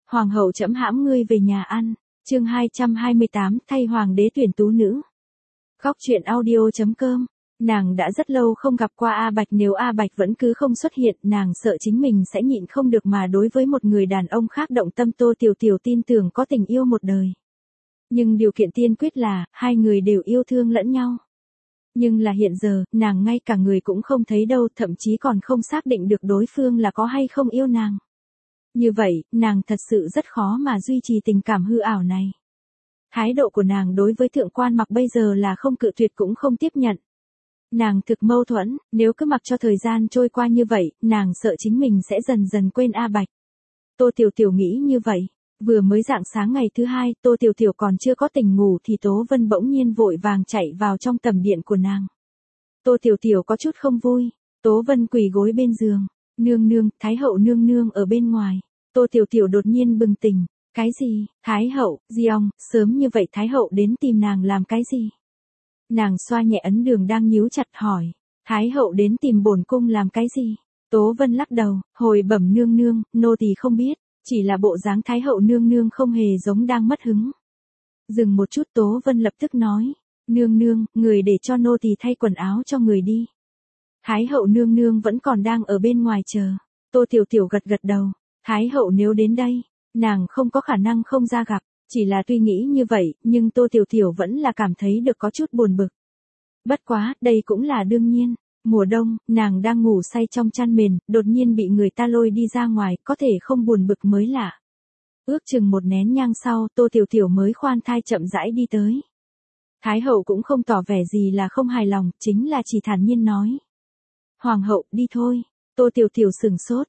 Hoàng hậu trẫm hãm ngươi về nhà ăn. Chương 228, thay hoàng đế tuyển tú nữ. Góc truyện audio.com. Nàng đã rất lâu không gặp qua A Bạch, nếu A Bạch vẫn cứ không xuất hiện, nàng sợ chính mình sẽ nhịn không được mà đối với một người đàn ông khác động tâm. Tô Tiểu Tiểu tin tưởng có tình yêu một đời. Nhưng điều kiện tiên quyết là, hai người đều yêu thương lẫn nhau. Nhưng là hiện giờ, nàng ngay cả người cũng không thấy đâu, thậm chí còn không xác định được đối phương là có hay không yêu nàng. Như vậy, nàng thật sự rất khó mà duy trì tình cảm hư ảo này. Thái độ của nàng đối với Thượng Quan Mặc bây giờ là không cự tuyệt cũng không tiếp nhận. Nàng thực mâu thuẫn, nếu cứ mặc cho thời gian trôi qua như vậy, nàng sợ chính mình sẽ dần dần quên A Bạch. Tô Tiểu Tiểu nghĩ như vậy. Vừa mới rạng sáng ngày thứ hai, Tô Tiểu Tiểu còn chưa có tỉnh ngủ thì Tố Vân bỗng nhiên vội vàng chạy vào trong tầm điện của nàng. Tô Tiểu Tiểu có chút không vui. Tố Vân quỳ gối bên giường. Nương nương, Thái hậu nương nương ở bên ngoài. Tô Tiểu Tiểu đột nhiên bừng tỉnh. Cái gì? Thái hậu, Diong, sớm như vậy Thái hậu đến tìm nàng làm cái gì? Nàng xoa nhẹ ấn đường đang nhíu chặt hỏi. Thái hậu đến tìm bổn cung làm cái gì? Tố Vân lắc đầu, hồi bẩm nương nương, nô tỳ không biết, chỉ là bộ dáng Thái hậu nương nương không hề giống đang mất hứng. Dừng một chút, Tố Vân lập tức nói. Nương nương, người để cho nô tỳ thay quần áo cho người đi. Thái hậu nương nương vẫn còn đang ở bên ngoài chờ. Tô Tiểu Tiểu gật gật đầu. Thái hậu nếu đến đây, nàng không có khả năng không ra gặp. Chỉ là tuy nghĩ như vậy, nhưng Tô Tiểu Tiểu vẫn là cảm thấy được có chút buồn bực. Bất quá, đây cũng là đương nhiên. Mùa đông, nàng đang ngủ say trong chăn mền, đột nhiên bị người ta lôi đi ra ngoài, có thể không buồn bực mới lạ. Ước chừng một nén nhang sau, Tô Tiểu Tiểu mới khoan thai chậm rãi đi tới. Thái hậu cũng không tỏ vẻ gì là không hài lòng, chính là chỉ thản nhiên nói. Hoàng hậu, đi thôi. Tô Tiểu Tiểu sửng sốt.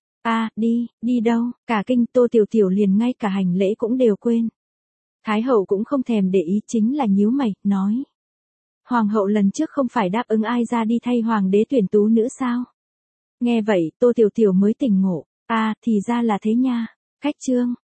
Đi đâu? Cả kinh Tô Tiểu Tiểu liền ngay cả hành lễ cũng đều quên. Thái hậu cũng không thèm để ý, chính là nhíu mày, nói. Hoàng hậu lần trước không phải đáp ứng ai ra đi thay hoàng đế tuyển tú nữ sao? Nghe vậy, Tô Tiểu Tiểu mới tỉnh ngộ. Thì ra là thế nha. Khách trương,